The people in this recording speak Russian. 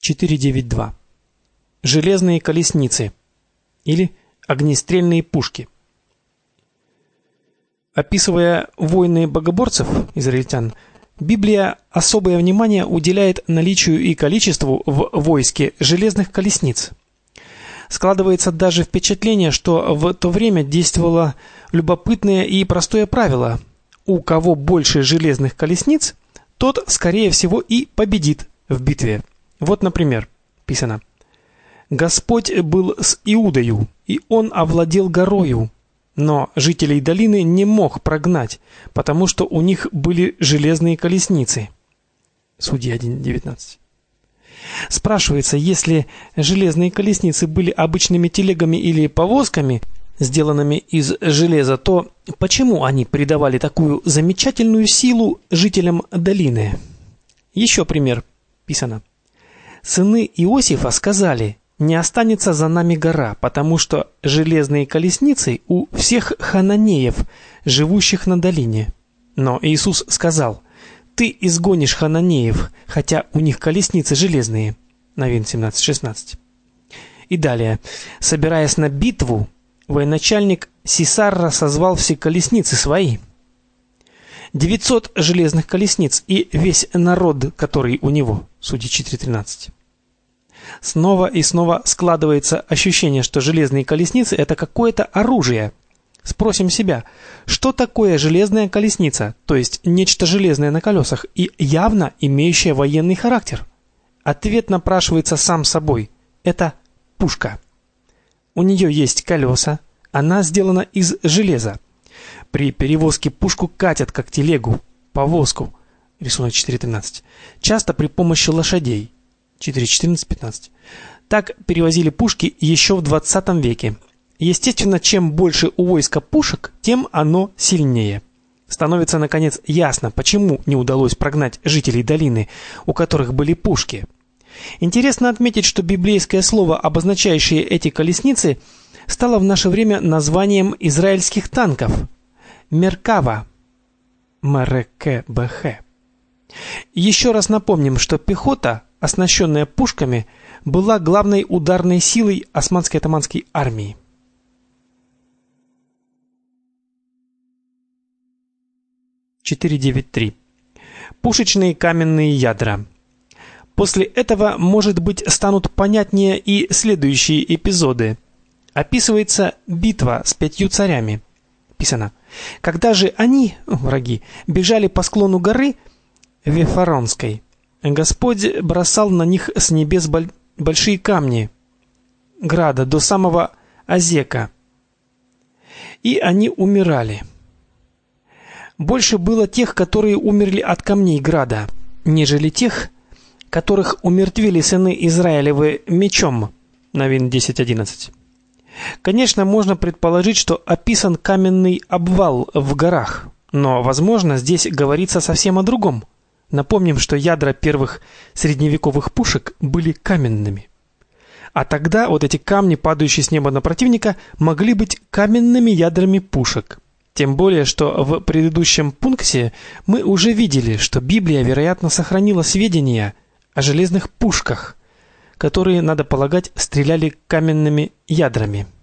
4.9.2. Железные колесницы или огнестрельные пушки. Описывая войны богоборцев израильтян, Библия особое внимание уделяет наличию и количеству в войске железных колесниц. Складывается даже впечатление, что в то время действовало любопытное и простое правило: у кого больше железных колесниц, тот, скорее всего, и победит в битве. Вот, например, писано: «Господь был с Иудою, и он овладел горою, но жителей долины не мог прогнать, потому что у них были железные колесницы». Судьи 1:19. Спрашивается, если железные колесницы были обычными телегами или повозками, сделанными из железа, то почему они придавали такую замечательную силу жителям долины? Еще пример. Писано: «Сыны Иосифа сказали: не останется за нами гора, потому что железные колесницы у всех хананеев, живущих на долине». Но Иисус сказал: «Ты изгонишь хананеев, хотя у них колесницы железные». Навин 17:16. И далее: «Собираясь на битву, военачальник Сисара созвал все колесницы свои». 900 железных колесниц и весь народ, который у него. Судьи 4:13. Снова и снова складывается ощущение, что железные колесницы — это какое-то оружие. Спросим себя, что такое железная колесница, то есть нечто железное на колесах и явно имеющее военный характер? Ответ напрашивается сам собой. Это пушка. У нее есть колеса, она сделана из железа. При перевозке пушку катят как телегу, повозку. Рисунок 4.13. Часто при помощи лошадей. 4.14-15. Так перевозили пушки еще в 20 веке. Естественно, чем больше у войска пушек, тем оно сильнее. Становится, наконец, ясно, почему не удалось прогнать жителей долины, у которых были пушки. Интересно отметить, что библейское слово, обозначающее эти колесницы, стало в наше время названием израильских танков – Меркава. МРКБХ. Еще раз напомним, что пехота, оснащенная пушками, была главной ударной силой османской атаманской армии. (4.9.3). Пушечные каменные ядра. После этого, может быть, станут понятнее и следующие эпизоды. Описывается битва с 5 царями. Писано: «Когда же они, враги, бежали по склону горы Вифаронской, Господь бросал на них с небес большие камни, града до самого Азека, и они умирали. Больше было тех, которые умерли от камней града, нежели тех, которых умертвили сыны Израилевы мечом». Навин 10:11. Конечно, можно предположить, что описан каменный обвал в горах, но, возможно, здесь говорится совсем о другом. Напомним, что ядра первых средневековых пушек были каменными. А тогда вот эти камни, падающие с неба на противника, могли быть каменными ядрами пушек. Тем более, что в предыдущем пункте мы уже видели, что Библия, вероятно, сохранила сведения о железных пушках, которые, надо полагать, стреляли каменными ядрами.